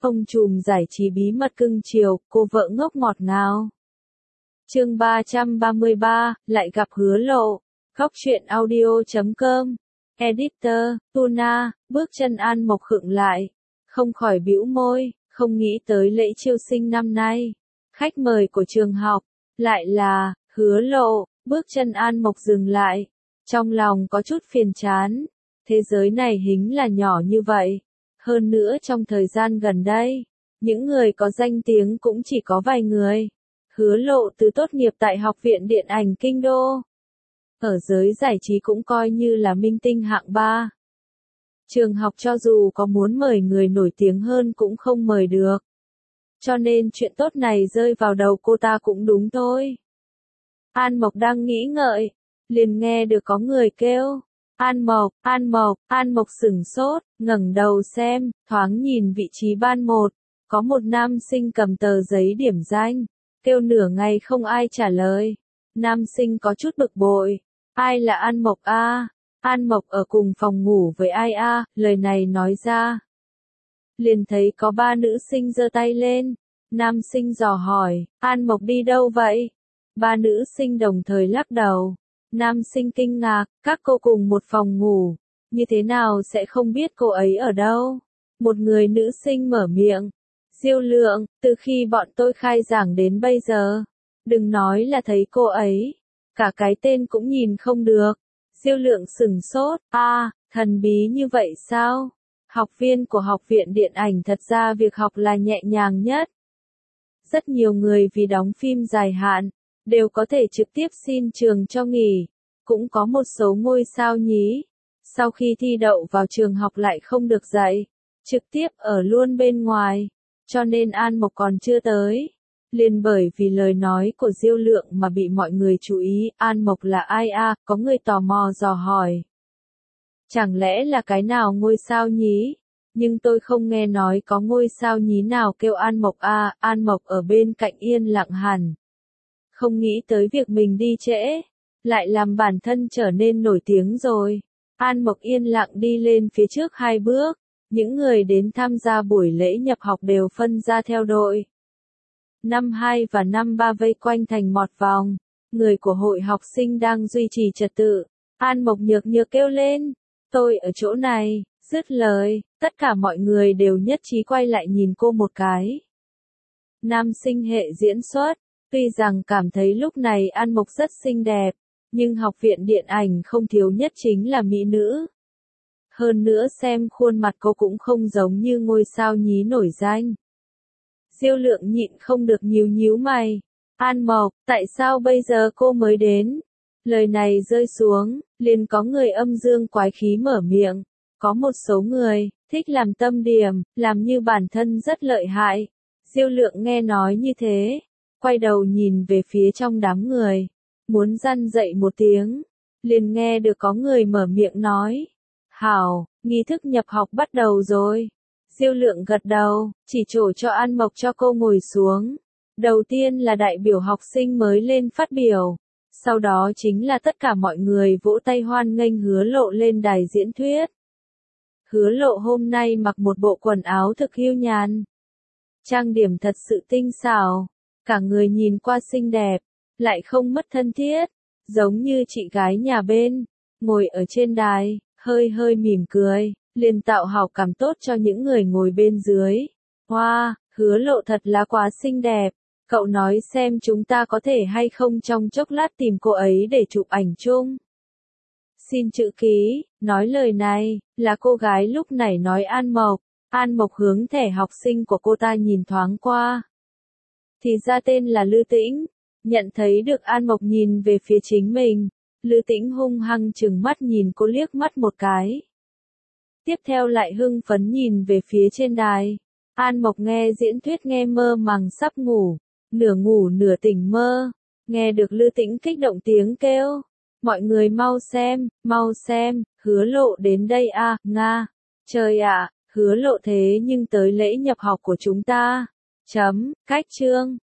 Ông trùm giải trí bí mật cưng chiều, cô vợ ngốc ngọt ngào. Chương 333, lại gặp Hứa Lộ. Góc truyện audio.com. Editor, Tuna, bước chân An Mộc khựng lại. Không khỏi bĩu môi, không nghĩ tới lễ chiêu sinh năm nay. Khách mời của trường học, lại là, Hứa Lộ, bước chân An Mộc dừng lại. Trong lòng có chút phiền chán. Thế giới này hính là nhỏ như vậy. Hơn nữa trong thời gian gần đây, những người có danh tiếng cũng chỉ có vài người. Hứa Lộ từ tốt nghiệp tại Học viện Điện ảnh Kinh Đô. Ở giới giải trí cũng coi như là minh tinh hạng 3. Trường học cho dù có muốn mời người nổi tiếng hơn cũng không mời được. Cho nên chuyện tốt này rơi vào đầu cô ta cũng đúng thôi. An Mộc đang nghĩ ngợi, liền nghe được có người kêu. An Mộc, An Mộc, An Mộc sửng sốt, ngẩng đầu xem, thoáng nhìn vị trí ban 1. Có một nam sinh cầm tờ giấy điểm danh, kêu nửa ngày không ai trả lời. Nam sinh có chút bực bội. Ai là An Mộc a? An Mộc ở cùng phòng ngủ với ai a? Lời này nói ra. Liền thấy có 3 nữ sinh giơ tay lên. Nam sinh dò hỏi, An Mộc đi đâu vậy? 3 nữ sinh đồng thời lắc đầu. Nam sinh kinh ngạc, các cô cùng một phòng ngủ, như thế nào sẽ không biết cô ấy ở đâu? Một người nữ sinh mở miệng, Diêu Lượng, từ khi bọn tôi khai giảng đến bây giờ, đừng nói là thấy cô ấy, cả cái tên cũng nhìn không được. Diêu Lượng sửng sốt, thần bí như vậy sao? Học viên của Học viện Điện ảnh thật ra việc học là nhẹ nhàng nhất. Rất nhiều người vì đóng phim dài hạn, đều có thể trực tiếp xin trường cho nghỉ. Cũng có một số ngôi sao nhí, sau khi thi đậu vào trường học lại không được dạy, trực tiếp ở luôn bên ngoài, cho nên An Mộc còn chưa tới. Liền bởi vì lời nói của Diêu Lượng mà bị mọi người chú ý, An Mộc là ai a? Có người tò mò dò hỏi. Chẳng lẽ là cái nào ngôi sao nhí? Nhưng tôi không nghe nói có ngôi sao nhí nào kêu An Mộc a. An Mộc ở bên cạnh yên lặng hẳn. Không nghĩ tới việc mình đi trễ, lại làm bản thân trở nên nổi tiếng rồi. An Mộc yên lặng đi lên phía trước 2 bước. Những người đến tham gia buổi lễ nhập học đều phân ra theo đội. Năm 2 và năm 3 vây quanh thành một vòng. Người của hội học sinh đang duy trì trật tự. An Mộc nhược nhược kêu lên. Tôi ở chỗ này. Dứt lời, tất cả mọi người đều nhất trí quay lại nhìn cô một cái. Nam sinh hệ diễn xuất. Tuy rằng cảm thấy lúc này An Mộc rất xinh đẹp, nhưng Học viện Điện ảnh không thiếu nhất chính là mỹ nữ. Hơn nữa xem khuôn mặt cô cũng không giống như ngôi sao nhí nổi danh. Diêu Lượng nhịn không được nhíu mày. An Mộc, tại sao bây giờ cô mới đến? Lời này rơi xuống, liền có người âm dương quái khí mở miệng. Có một số người, thích làm tâm điểm, làm như bản thân rất lợi hại. Diêu Lượng nghe nói như thế, quay đầu nhìn về phía trong đám người, muốn răn dậy một tiếng, liền nghe được có người mở miệng nói. Hảo, nghi thức nhập học bắt đầu rồi. Diêu Lượng gật đầu, chỉ trổ cho An Mộc cho cô ngồi xuống. Đầu tiên là đại biểu học sinh mới lên phát biểu, sau đó chính là tất cả mọi người vỗ tay hoan nghênh Hứa Lộ lên đài diễn thuyết. Hứa Lộ hôm nay mặc một bộ quần áo thực hưu nhàn, trang điểm thật sự tinh xảo. Cả người nhìn qua xinh đẹp, lại không mất thân thiết, giống như chị gái nhà bên, ngồi ở trên đài, hơi mỉm cười, liền tạo hào cảm tốt cho những người ngồi bên dưới. Wow, Hứa Lộ thật là quá xinh đẹp, cậu nói xem chúng ta có thể hay không trong chốc lát tìm cô ấy để chụp ảnh chung. Xin chữ ký, nói lời này, là cô gái lúc nãy nói An Mộc. An Mộc hướng thẻ học sinh của cô ta nhìn thoáng qua. Thì ra tên là Lư Tĩnh. Nhận thấy được An Mộc nhìn về phía chính mình, Lư Tĩnh hung hăng trừng mắt nhìn cô liếc mắt một cái. Tiếp theo lại hưng phấn nhìn về phía trên đài. An Mộc nghe diễn thuyết nghe mơ màng sắp ngủ nửa tỉnh mơ. Nghe được Lư Tĩnh kích động tiếng kêu. Mọi người mau xem, Hứa Lộ đến đây a, Nga. Trời ạ, Hứa Lộ thế nhưng tới lễ nhập học của chúng ta. Cách chương.